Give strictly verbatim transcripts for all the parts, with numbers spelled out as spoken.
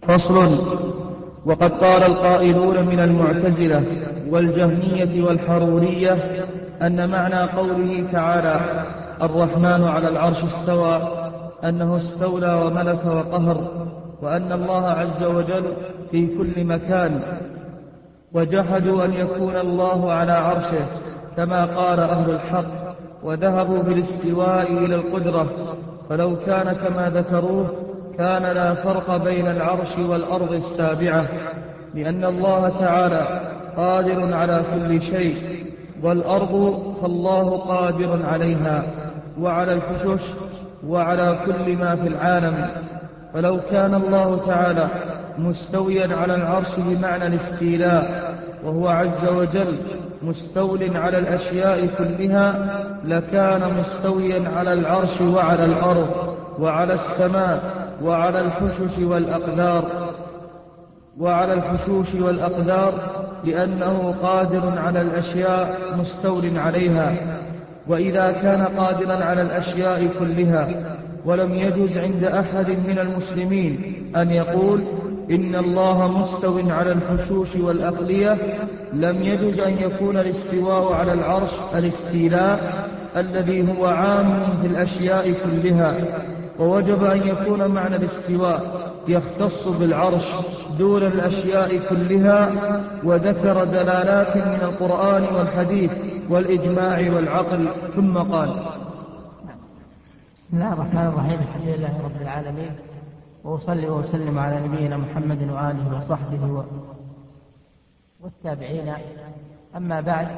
فصل. وقد قال القائلون من المعتزلة والجهمية والحرورية أن معنى قوله تعالى الرحمن على العرش استوى أنه استولى وملك وقهر، وأن الله عز وجل في كل مكان، وجحدوا أن يكون الله على عرشه كما قال أهل الحق، وذهبوا بالاستواء إلى القدرة، فلو كان كما ذكروه كان لا فرق بين العرش والأرض السابعة، لأن الله تعالى قادر على كل شيء، والأرض فالله قادر عليها وعلى الحشوش وعلى كل ما في العالم. فلو كان الله تعالى مستويا على العرش بمعنى الاستيلاء وهو عز وجل مستول على الأشياء كلها لكان مستويا على العرش وعلى الأرض وعلى السماء وعلى الحشوش والأقدار وعلى الحشوش والأقدار لأنه قادر على الأشياء مستول عليها. وإذا كان قادرا على الأشياء كلها ولم يجوز عند أحد من المسلمين أن يقول إن الله مستو على الحشوش والأقلية، لم يجوز أن يكون الاستواء على العرش الاستيلاء الذي هو عام في الأشياء كلها، ووجب أن يكون معنى الاستواء يختص بالعرش دون الأشياء كلها، وذكر دلالات من القرآن والحديث والإجماع والعقل. ثم قال: بسم الله الرحمن الرحيم. الحمد لله رب العالمين، وأصلي وأسلم على نبينا محمد وآله وصحبه والتابعين. أما بعد،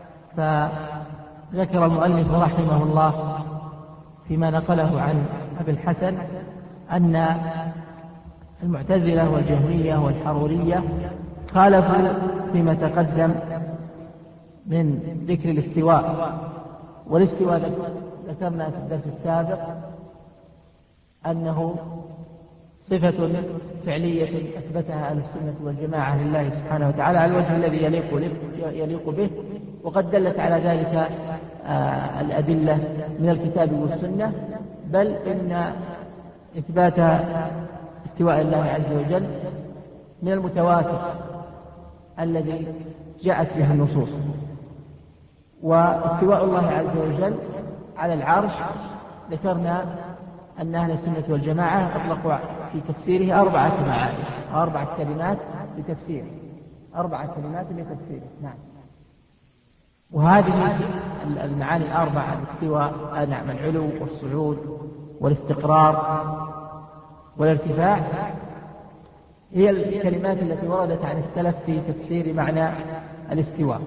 فذكر المؤلف رحمه الله فيما نقله عن أبي الحسن أن المعتزلة والجهمية والحرورية خالفوا فيما تقدم من ذكر الاستواء. والاستواء ذكرنا في الدرس السابق أنه صفة فعلية أثبتها أهل السنة والجماعة لله سبحانه وتعالى على الوجه الذي يليق, يليق به، وقد دلت على ذلك آه الأدلة من الكتاب والسنة، بل إن إثبات استواء الله عز وجل من المتواتر الذي جاءت به النصوص. واستواء الله عز وجل على العرش ذكرنا أن أهل السنة والجماعة أطلقوا في تفسيره أربعة معاني أو أربعة كلمات لتفسيره أربعة كلمات لتفسيره نعم. وهذه المعاني الأربعة: الاستواء، نعم، العلو والصعود والاستقرار والارتفاع، هي الكلمات التي وردت عن السلف في تفسير معنى الاستواء،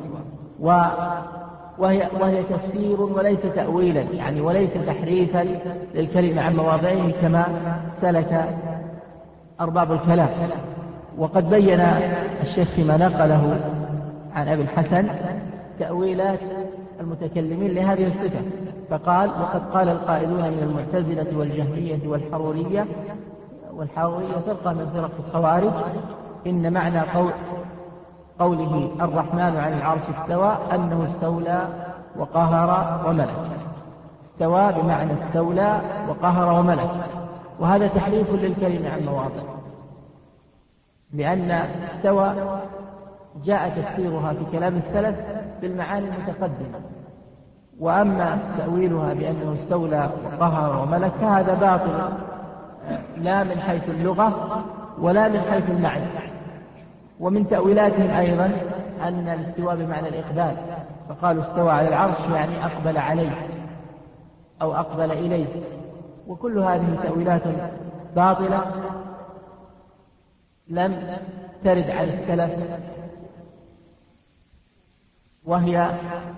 وهي, وهي تفسير وليس تأويلا، يعني وليس تحريفا للكلمة عن مواضعه كما سلك أرباب الكلام. وقد بين الشيخ فيما نقله عن أبي الحسن تأويلات المتكلمين لهذه الصفة، فقال: وقد قال القائلون من المعتزلة والجهمية والحرورية والحرورية فرقة من فرق الخوارج إن معنى قول قوله الرحمن عن العرش استوى أنه استولى وقهر وملك. استوى بمعنى استولى وقهر وملك، وهذا تحريف للكلمة عن مواضع، لأن استوى جاء تفسيرها في كلام السلف بالمعاني المتقدمة، وأما تأويلها بأنه استولى وقهر وملك فهذا باطل، لا من حيث اللغة ولا من حيث المعنى. ومن تأويلاتهم أيضا أن الاستواء بمعنى الإقبال، فقالوا استوى على العرش يعني أقبل عليه أو أقبل إليه، وكل هذه تأويلات باطلة لم ترد عن السلف، وهي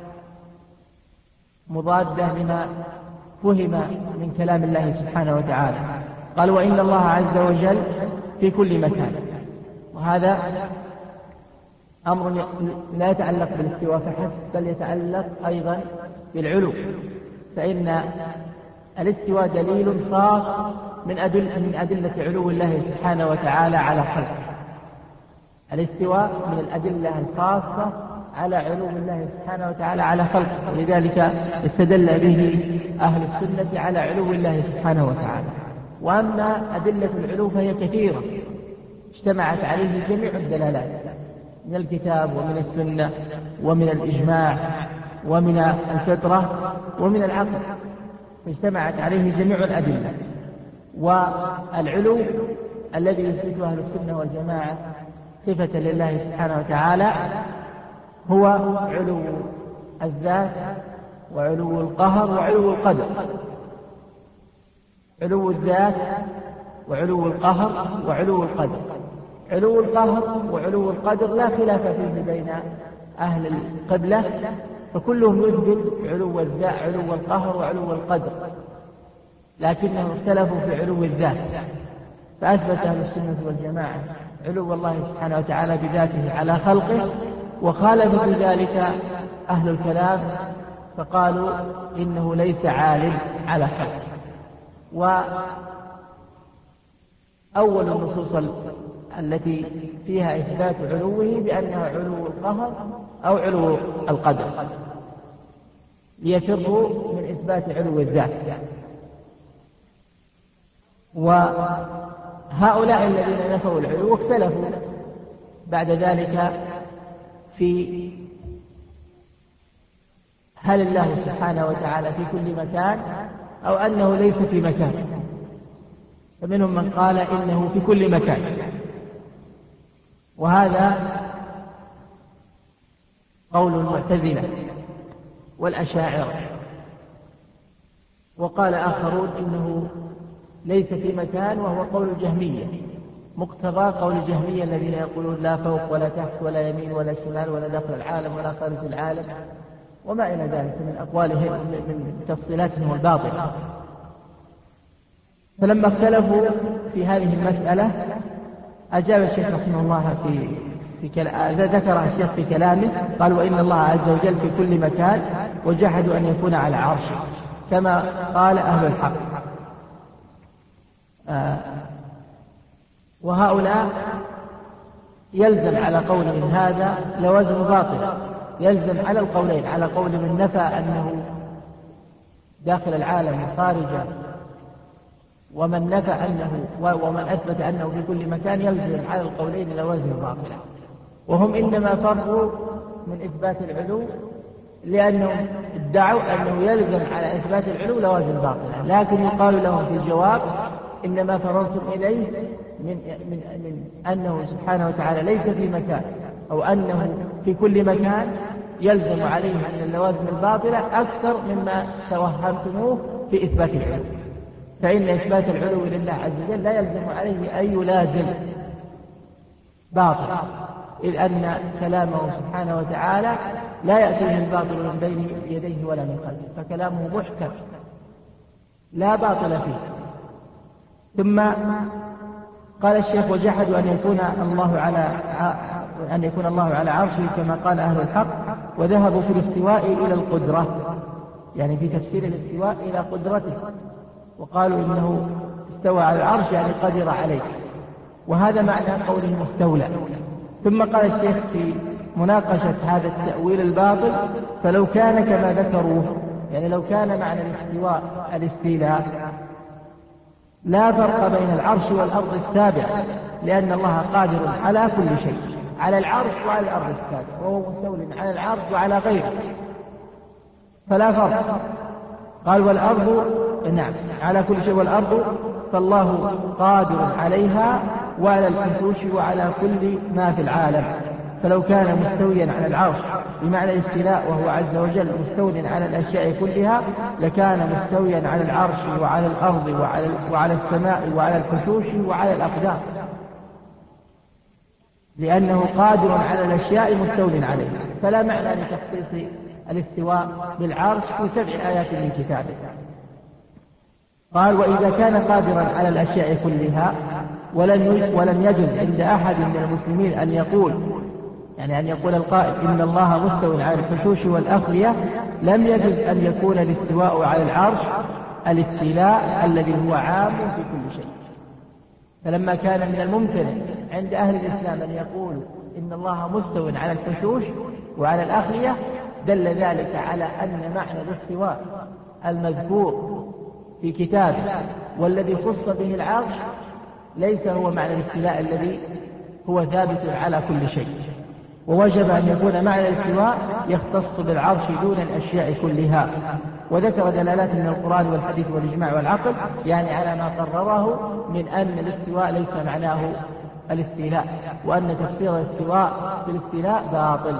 مضادة لما فهم من كلام الله سبحانه وتعالى. قال: وإن الله عز وجل في كل مكان، وهذا أمر لا يتعلق بالاستواء فحسب، بل يتعلق أيضا بالعلو، فإن الاستواء دليل خاص من أدل من أدلة علو الله سبحانه وتعالى على خلقه. الاستواء من الأدلة الخاصة على علو الله سبحانه وتعالى على خلقه، ولذلك استدل به أهل السنة على علو الله سبحانه وتعالى. وأما أدلة العلو فهي كثيرة، اجتمعت عليه جميع الدلالات من الكتاب ومن السنة ومن الإجماع ومن الفطرة ومن العقل، فاجتمعت عليه جميع الأدلة. والعلو الذي يثبته أهل السنة والجماعة صفة لله سبحانه وتعالى هو علو الذات وعلو القهر وعلو القدر. علو الذات وعلو القهر وعلو القدر. علو القهر وعلو القدر لا خلاف فيه بين أهل القبلة، فكلهم يثبت علو الذات علو القهر وعلو القدر، لكنهم اختلفوا في علو الذات، فأثبت أهل السنة والجماعة علو الله سبحانه وتعالى بذاته على خلقه، وخالف في ذلك أهل الكلام فقالوا إنه ليس عال على خلقه. وأول النصوص التي فيها إثبات علوه بأنها علو القهر أو علو القدر، ليفروا من إثبات علو الذات. وهؤلاء الذين نفوا العلو اختلفوا بعد ذلك في هل الله سبحانه وتعالى في كل مكان أو أنه ليس في مكان، فمنهم من قال إنه في كل مكان، وهذا قول المعتزلة والأشاعرة. وقال آخرون إنه ليس في مكان، وهو قول الجهمية، مقتضى قول الجهمية الذين يقولون لا فوق ولا تحت ولا يمين ولا شمال ولا داخل العالم ولا خارج العالم وما إلى ذلك من أقوالهم من تفصيلاتهم الباطلة. فلما اختلفوا في هذه المسألة أجاب الشيخ رحمه الله في في كلام ذكر الشيخ في كلامه، قال وإن الله عز وجل في كل مكان وجحدوا أن يكون على عرشه كما قال أهل الحق. آه وهؤلاء يلزم على قولهم هذا لوازم باطل، يلزم على القولين، على قول من نفى أنه داخل العالم وخارجه ومن نفى أنه ومن أثبت أنه في كل مكان، يلزم على القولين لوازم باطلة. وهم إنما فروا من إثبات العلو لأنهم ادعوا أنه يلزم على إثبات العلو لوازم باطلة، لكن يقال لهم في الجواب إنما فررتم إليه من, من, من أنه سبحانه وتعالى ليس في مكان أو أنه في كل مكان، يلزم عليه من اللوازم الباطلة أكثر مما توهمتموه في إثبات العلو. فإن إثبات العلو لله عز وجل لا يلزم عليه أي لازم باطل، إذ أن كلامه سبحانه وتعالى لا يأتيه الباطل من بين يديه ولا من خلفه، فكلامه محكم لا باطل فيه. ثم قال الشيخ وجحدوا أن يكون الله على أن يكون الله على عرشه كما قال أهل الحق، وذهبوا في الاستواء إلى القدرة، يعني في تفسير الاستواء إلى قدرته، وقالوا إنه استوى على العرش يعني قدر عليه، وهذا معنى قوله مستولى. ثم قال الشيخ في مناقشة هذا التأويل الباطل فلو كان كما ذكروه، يعني لو كان معنى الاستواء الاستيلاء لا فرق بين العرش والأرض السابعة، لأن الله قادر على كل شيء، على العرش وعلى الأرض السابعة، وهو مستول على العرش وعلى غيره، فلا فرق. قال والأرض نعم على كل شيء، والأرض فالله قادر عليها وعلى الفسوش وعلى كل ما في العالم. فلو كان مستويا على العرش بمعنى الاستيلاء وهو عز وجل مستول على الأشياء كلها، لكان مستويا على العرش وعلى الأرض وعلى, وعلى السماء وعلى الفسوش وعلى الأقدار، لأنه قادر على الأشياء مستول عليها. فلا معنى لتخصيص الاستواء بالعرش في سبع آيات من كتابه. قال وإذا كان قادرا على الأشياء كلها ولم ولم يجوز عند أحد من المسلمين أن يقول، يعني أن يقول القائل إن الله مستوى على الفشوش والأخلية، لم يجوز أن يكون الاستواء على العرش الاستيلاء الذي هو عام في كل شيء. فلما كان من الممكن عند أهل الإسلام أن يقولوا إن الله مستوى على الفشوش وعلى الأخلية، دل ذلك على أن معنى الاستواء المذكور في كتابه والذي خص به العرش ليس هو معنى الاستيلاء الذي هو ثابت على كل شيء، ووجب أن يكون معنى الاستواء يختص بالعرش دون الأشياء كلها. وذكر دلالات من القرآن والحديث والإجماع والعقل يعني على ما قرره من أن الاستواء ليس معناه الاستيلاء، وأن تفسير الاستواء بالاستيلاء باطل.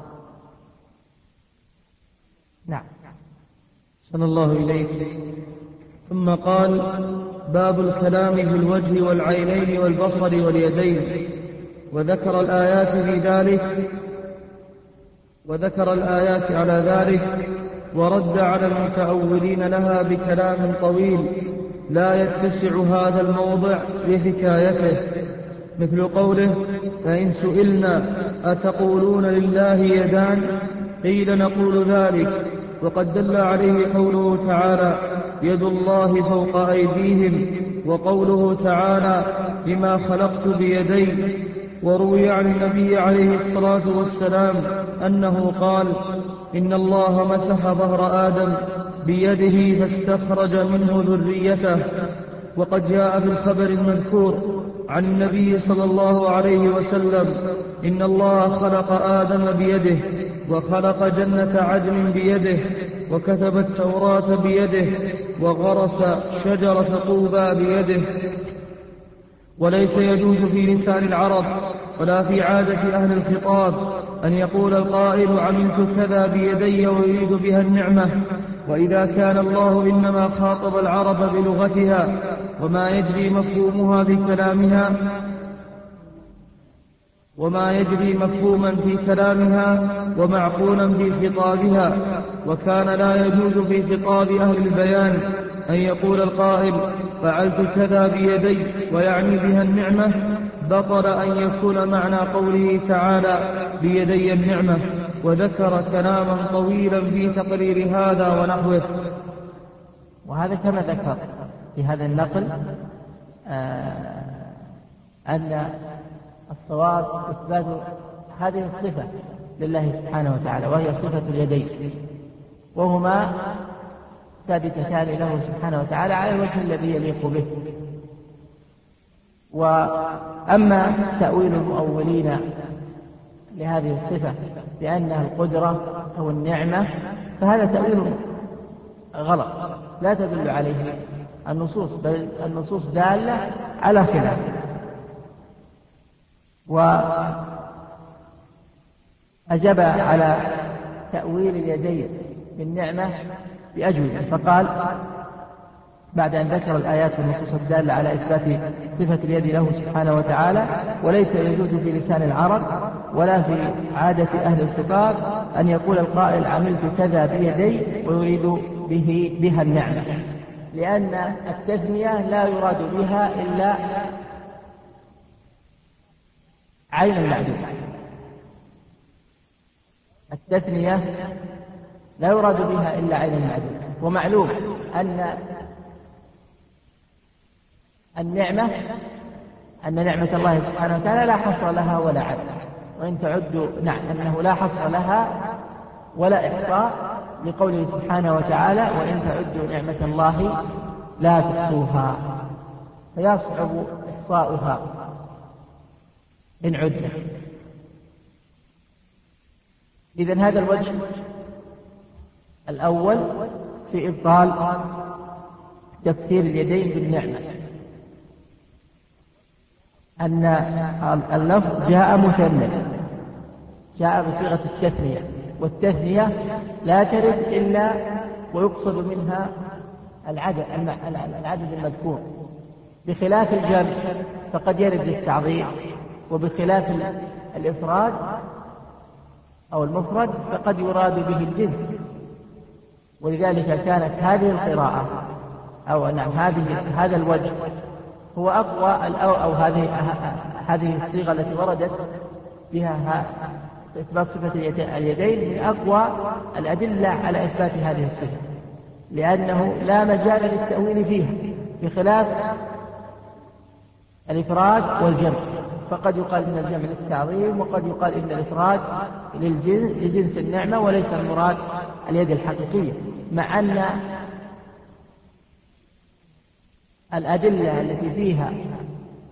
نعم. صلى الله إليك. ثم قال: باب الكلام في الوجه والعينين والبصر واليدين. وذكر الآيات في ذلك وذكر الآيات على ذلك ورد على المتأولين لها بكلام طويل لا يتسع هذا الموضع لحكايته، مثل قوله: فإن سئلنا أتقولون لله يدان قيل نقول ذلك. وقد دل عليه قوله تعالى: يد الله فوق أيديهم، وقوله تعالى: لما خلقت بيدي. وروي عن النبي عليه الصلاة والسلام أنه قال: إن الله مسح ظهر آدم بيده فاستخرج منه ذريته. وقد جاء في الخبر المذكور عن النبي صلى الله عليه وسلم: إن الله خلق آدم بيده، وخلق جنة عدن بيده، وكتب التوراة بيده، وغرس شجرة طوبى بيده. وليس يجوز في لسان العرب ولا في عادة أهل الخطاب أن يقول القائل: عملت كذا بيدي ويريد بها النعمة. وإذا كان الله إنما خاطب العرب بلغتها وما يجري مفهومها في كلامها وما يجري مفهوما في كلامها ومعقولا في خطابها، وكان لا يجوز في خطاب أهل البيان أن يقول القائل: فعلت كذا بيدي ويعني بها النعمة. بطل أن يكون معنى قوله تعالى: بيدي النعمة. وذكر كلاما طويلا في تقرير هذا ونحوه. وهذا كما ذكر في هذا النقل آه أن الصواب إثبات هذه الصفة لله سبحانه وتعالى، وهي صفة اليدين، وهما ثابتتان له سبحانه وتعالى على الوجه الذي يليق به. وأما تأويل المؤولين لهذه الصفة بأنها القدرة أو النعمة فهذا تأويل غلط لا تدل عليه النصوص، بل النصوص دالة على خلافه. وأجاب على تأويل اليدين بالنعمة بأجوبة، فقال بعد أن ذكر الآيات والنصوص الدالة على إثبات صفة اليد له سبحانه وتعالى: وليس يجوز في لسان العرب ولا في عادة أهل الخطاب أن يقول القائل: عملت كذا بيدي ويريد به بها النعمة، لأن التثنية لا يراد بها إلا عين المعدود. التثنية لا يراد بها إلا عين المعدود. ومعلوم أن النعمة أن نعمة الله سبحانه وتعالى لا حصر لها ولا عد، وإن تعدوا نعم أنه لا حصر لها ولا إحصاء، لقوله سبحانه وتعالى: وإن تعدوا نعمة الله لا تحصوها، فيصعب إحصاؤها إن عدت. إذن هذا الوجه الأول في إبطال تفسير اليدين بالنعمة، أن اللفظ جاء مثنى، جاء بصيغة التثنية، والتثنية لا ترد إلا ويقصد منها العدد العدد المذكور، بخلاف الجمع فقد يرد للتعظيم، وبخلاف الإفراد أو المفرد فقد يراد به الجنس. ولذلك كانت هذه القراءة أو نعم هذه هذا الوجه هو أقوى أو, أو هذه هذه الصيغة التي وردت بها إثبات صفة اليدين من أقوى الأدلة على إثبات هذه الصفة، لأنه لا مجال للتأويل فيها، بخلاف الإفراد والجمع، فقد يقال إن الجمع للتعظيم، وقد يقال إن الإفراد للجنس, لجنس النعمة وليس المراد اليد الحقيقية، مع أن الأدلة التي فيها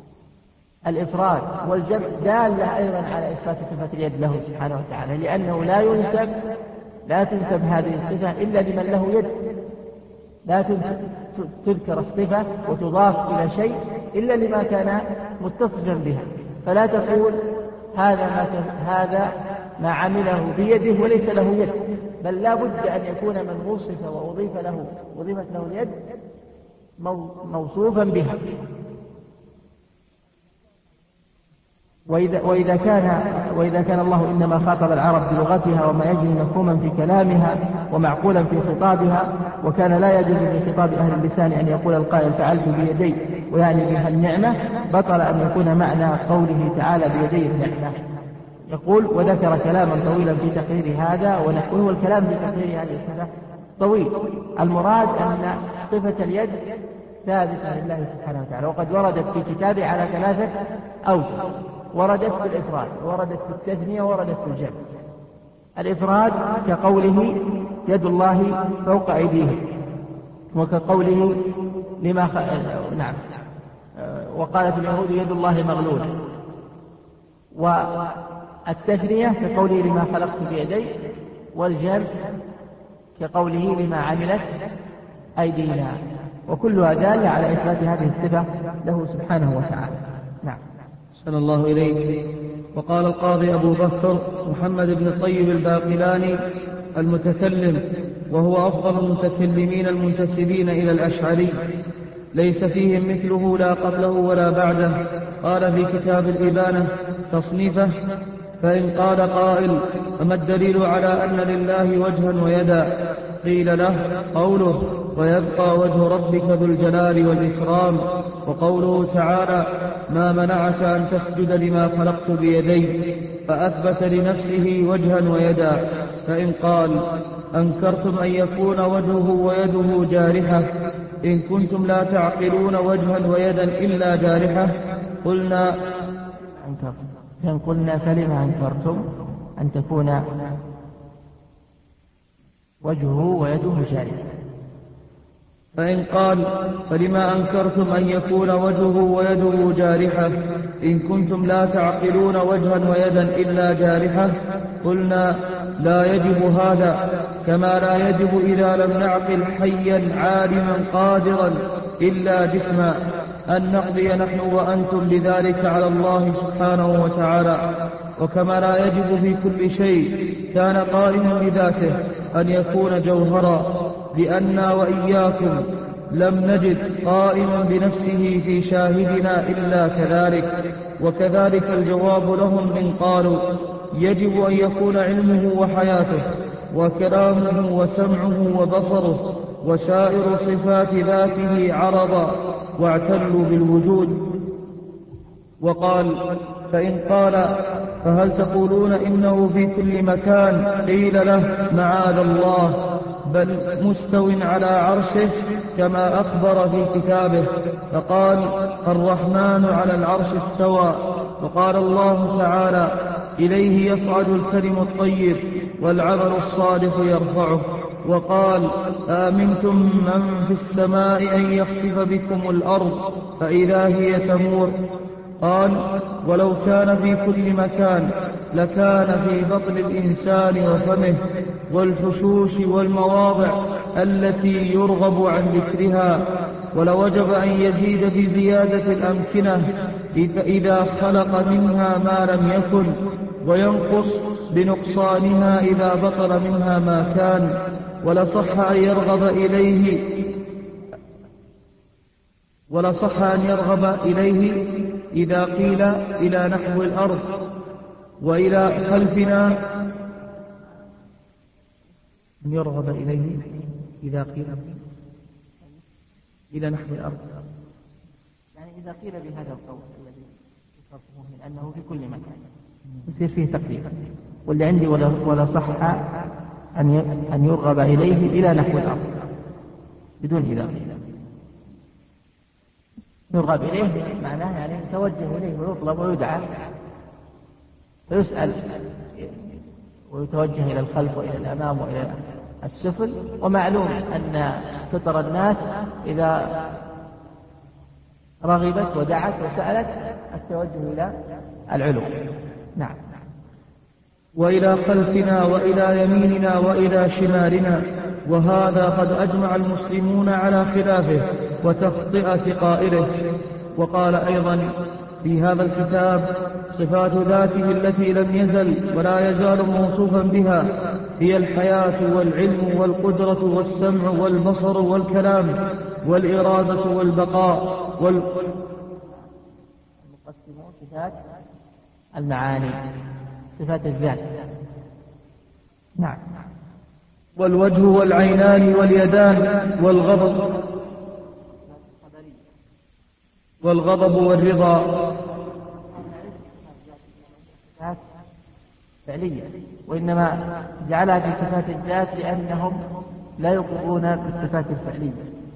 الإفراد والجمع دالة أيضا على إثبات صفة اليد له سبحانه وتعالى، لأنه لا ينسب لا تنسب هذه الصفة إلا لمن له يد، لا تذكر الصفة وتضاف إلى شيء إلا لما كان متصفا بها، فلا تقول هذا ما هذا ما عمله بيده وليس له يد، بل لا بد أن يكون من وصف وأضيف له وضيفت له اليد موصوفا بها. وإذا, وإذا, كان وإذا كان الله إنما خاطب العرب بلغتها وما يجري مفهوما في كلامها ومعقولا في خطابها، وكان لا يجوز في خطاب أهل اللسان أن يقول القائل فعلت بيدي ويعني بها النعمة، بطل أن يكون معنى قوله تعالى بيدي النعمة. يقول وذكر كلاما طويلا في تقرير هذا ونحوه، والكلام في تقرير هذه الصفة طويل. المراد أن صفة اليد ثابتة لله سبحانه وتعالى، وقد وردت في كتابه على ثلاثة أوجه، وردت في الإفراد وردت في التثنية وردت في الجمع. الإفراد كقوله يد الله فوق أيديهم، وكقوله لما خ... نعم وقالت اليهود يد الله مغلولة. والتثنية كقوله لما خلقت بيدي، والجمع كقوله لما عملت أيدينا، وكلها دالة على إثبات هذه الصفة له سبحانه وتعالى. نعم. صلى الله إليك. وقال القاضي أبو بكر محمد بن الطيب الباقلاني المتكلم، وهو أفضل المتكلمين المنتسبين إلى الأشعري، ليس فيهم مثله لا قبله ولا بعده. قال في كتاب الإبانة تصنيفه: فإن قال قائل فما الدليل على أن لله وجها ويدا؟ قيل له قوله ويبقى وجه ربك ذو الجلال والإكرام، وقوله تعالى ما منعك أن تسجد لما خلقت بيدي، فأثبت لنفسه وجها ويدا. فإن قال أنكرتم أن يكون وجهه ويده جارحة، إن كنتم لا تعقلون وجها ويدا إلا جارحة، قلنا أنكرتم. فإن قلنا فلما أنكرتم أن تكون وجهه ويده جارحة. فإن قال فلما أنكرتم أن يكون وجهه ويده جارحة، إن كنتم لا تعقلون وجها ويدا إلا جارحة، قلنا لا يجب هذا، كما لا يجب إذا لم نعقل حيا عالما قادرا إلا جسما أن نقضي نحن وأنتم بذلك على الله سبحانه وتعالى. وكما لا يجب في كل شيء كان قائما بذاته أن يكون جوهرا، لأننا وإياكم لم نجد قائما بنفسه في شاهدنا إلا كذلك. وكذلك الجواب لهم إن قالوا يجب أن يكون علمه وحياته وكلامه وسمعه وبصره وسائر صفات ذاته عرضا واعتلوا بالوجود. وقال فإن قال فهل تقولون إنه في كل مكان؟ قيل له معاذ الله، بل مستو على عرشه كما أخبر في كتابه، فقال الرحمن على العرش استوى. وقال الله تعالى إليه يصعد الكلم الطيب والعمل الصالح يرفعه. وقال آمنتم من في السماء أن يخسف بكم الأرض فإذا هي تمور. قال ولو كان في كل مكان لكان في بطن الإنسان وفمه والحشوش والمواضع التي يرغب عن ذكرها، ولوجب أن يزيد بزيادة الأمكنة إذا خلق منها ما لم يكن، وينقص بنقصانها إذا بطل منها ما كان. ولصح أن يرغب إليه ولصح أن يرغب إليه إذا قيل إلى نحو الأرض وإلى خلفنا، أن يرغب إليه إذا قيل إلى نحو الأرض، يعني إذا قيل بهذا القول الذي يصفه من أنه في كل مكان يصير فيه تقدير. واللي عندي ولا, ولا صح أن أن يرغب إليه إلى نحو الأرض بدون إذا قيل. يرغب إليه معناه يعني يتوجه إليه ويطلب ويدعى ويسأل ويتوجه إلى الخلف وإلى الأمام وإلى السفل. ومعلوم أن فطر الناس إذا رغبت ودعت وسألت التوجه إلى العلو. نعم. وإلى خلفنا وإلى يميننا وإلى شمالنا، وهذا قد أجمع المسلمون على خلافه وتخطئة قائله. وقال أيضا في هذا الكتاب: صفات ذاته التي لم يزل ولا يزال موصوفا بها هي الحياة والعلم والقدرة والسمع والبصر والكلام والإرادة والبقاء وال... المقسمون صفات المعاني، صفات الذات. نعم. والوجه والعينان واليدان والغضب والغضب والرضا صفات فعلية، وإنما جعلها في صفات الذات لأنهم لا يقرون بالصفات الفعلية.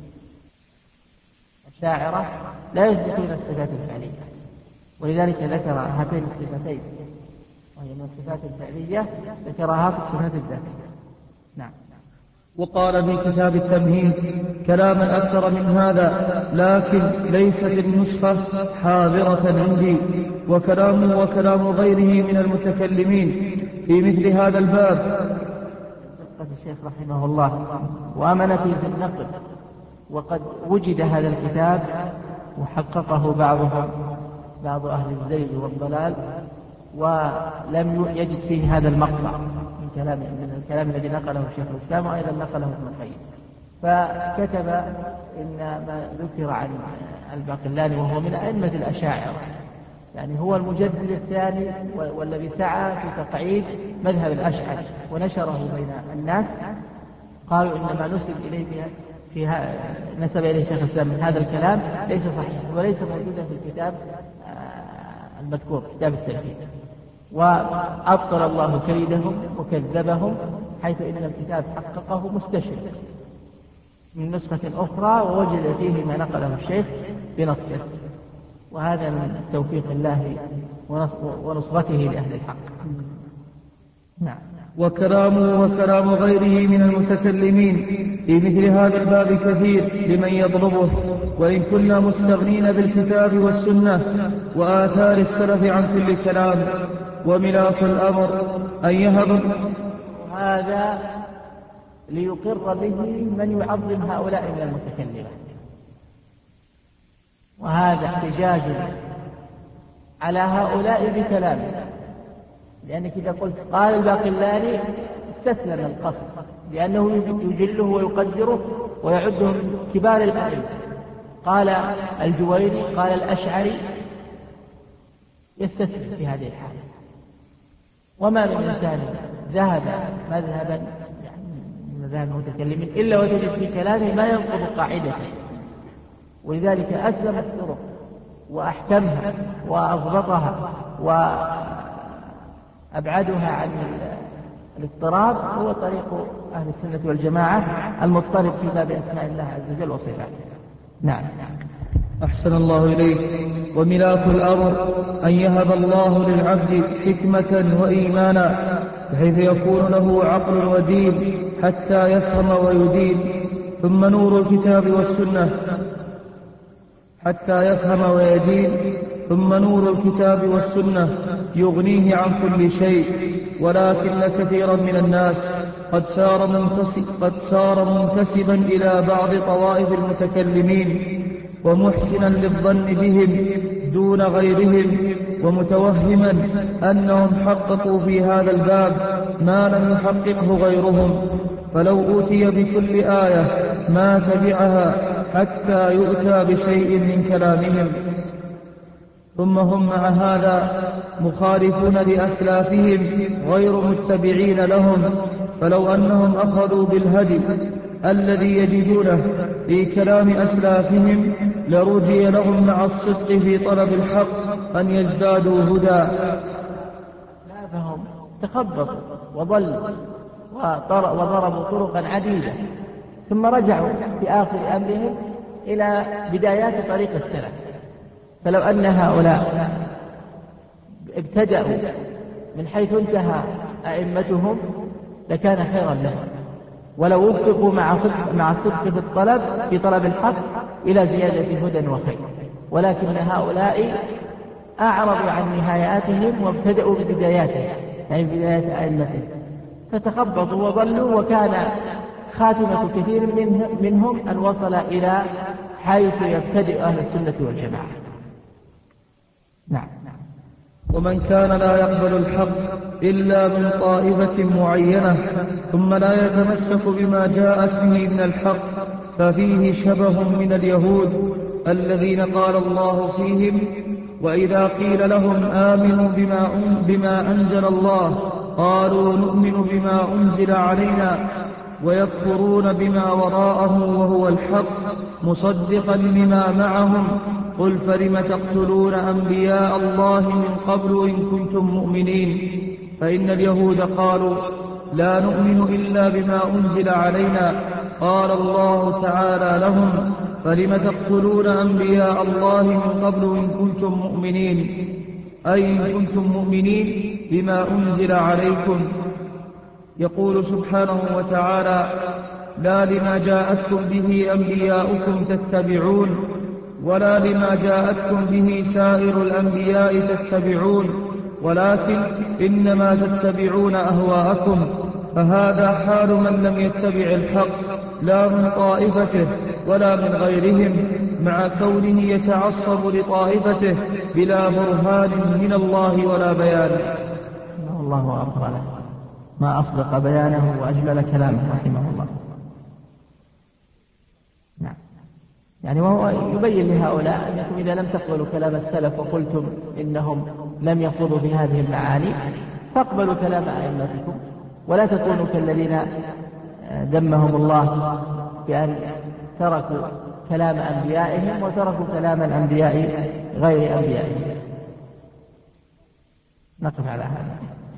الشاعرة لا يثبتون الصفات الفعلية، ولذلك ذكر هاتين الصفتين، وهي من الصفات الفعلية ذكرها في الصفات الذاتية. نعم. وقال في كتاب التمهيد كلاما أكثر من هذا، لكن ليست النسخة حاضرة عندي، وكلامه وكلام غيره من المتكلمين في مثل هذا الباب. دقة الشيخ رحمه الله وأمانته في النقل، وقد وجد هذا الكتاب وحققه بعضهم بعض أهل الزيغ والضلال، ولم يجد فيه هذا المقطع من كلام من الكلام الذي نقله شيخ الإسلام، وأيضا نقله ابن القيم. فكتب إن ما ذكر عن الباقلاني وهو من أئمة الأشاعرة، يعني هو المجدد الثاني والذي سعى في تقعيد مذهب الأشعري ونشره بين الناس. قالوا إنما نسب إليه فيها نسب إليه شيخ الإسلام من هذا الكلام ليس صحيح، وليس موجودا في الكتاب المذكور كتاب التوحيد، وأبطل الله كيدهم وكذبهم، حيث إن الكتاب حققه مستشرق من نسخة أخرى ووجد فيه ما نقله الشيخ بنصه، وهذا من توفيق الله ونصرته لأهل الحق. نعم. وكلامه وكلام غيره من المتكلمين في مثل هذا الباب كثير لمن يطلبه، وإن كنا مستغنين بالكتاب والسنة وآثار السلف عن كل كلام. وملاك الأمر أن يهب هذا ليقر به من يعظم هؤلاء من المتكلمين، وهذا احتجاج على هؤلاء بكلامه، لأنك إذا قلت قال الباقلاني استسلم القصد، لأنه يجله ويقدره ويعده من كبار الأئمة. قال الجويني، قال الأشعري، يستسلم في هذه الحالة. وما من إنسان ذهب مذهبا يعني من مذاهب المتكلمين إلا وتجد في كلامه ما ينقض قاعدته، ولذلك أسلم الطرق وأحكمها وأضبطها وأبعدها عن الاضطراب هو طريق أهل السنة والجماعة المضطرب في باب أسماء الله عز وجل وصفاته. نعم. أحسن الله إليك. وملاك الأمر أن يهب الله للعبد حكمة وإيمانا بحيث يكون له عقل ودين حتى يفهم ويدين، ثم نور الكتاب والسنة حتى يفهم ويدين ثم نور الكتاب والسنة يغنيه عن كل شيء. ولكن كثيرا من الناس قد سار منتسب قد سار منتسبا إلى بعض طوائف المتكلمين ومحسنا للظن بهم دون غيرهم، ومتوهما أنهم حققوا في هذا الباب ما لم يحققه غيرهم، فلو أوتي بكل آية ما تبعها حتى يؤتى بشيء من كلامهم. ثم هم مع هذا مخالفون لأسلافهم غير متبعين لهم، فلو أنهم أخذوا بالهدي الذي يجدونه في كلام أسلافهم لرجي لهم مع الصدق في طلب الحق أن يزدادوا هدى. فهم تخبطوا وضلوا وضربوا طرقا عديدة، ثم رجعوا في آخر أمرهم إلى بدايات طريق السلف. فلو أن هؤلاء ابتدأوا من حيث انتهى أئمتهم لكان خيرا لهم، ولو وفقوا مع صدق مع الصدق في الطلب في طلب الحق إلى زيادة هدى وخير. ولكن هؤلاء أعرضوا عن نهاياتهم وابتدأوا ببداياتهم، يعني بدايات أئمتهم، فتخبطوا وضلوا، وكان خاتمة كثير منهم أن وصل إلى حيث يبتدئ أهل السنة والجماعة. نعم. ومن كان لا يقبل الحق إلا من طائفة معينة ثم لا يتمسك بما جاءت به من الحق ففيه شبه من اليهود الذين قال الله فيهم: وإذا قيل لهم آمنوا بما, بما أنزل الله قالوا نؤمن بما أنزل علينا ويكفرون بما وراءه وهو الحق مصدقا لما معهم قل فلم تقتلون أنبياء الله من قبل إن كنتم مؤمنين. فإن اليهود قالوا لا نؤمن إلا بما أنزل علينا قال الله تعالى لهم فلم تقتلون أنبياء الله من قبل إن كنتم مؤمنين، أي إن كنتم مؤمنين بما أنزل عليكم. يقول سبحانه وتعالى لا لما جاءتكم به أنبياؤكم تتبعون ولا لما جاءتكم به سائر الأنبياء تتبعون ولكن إنما تتبعون أهواءكم. فهذا حال من لم يتبع الحق لا من طائفته ولا من غيرهم، مع كونه يتعصب لطائفته بلا برهان من الله ولا بيان. الله أفضل، ما أصدق بيانه وأجمل كلامه رحمه الله. نعم. يعني وهو يبين لهؤلاء أنكم إذا لم تقبلوا كلام السلف وقلتم إنهم لم يخوضوا في هذه المعاني فاقبلوا كلام أئمتكم، ولا تكونوا كالذين ذمهم الله بأن تركوا كلام أنبيائهم وتركوا كلام الأنبياء غير أنبيائهم. نقف على هذا.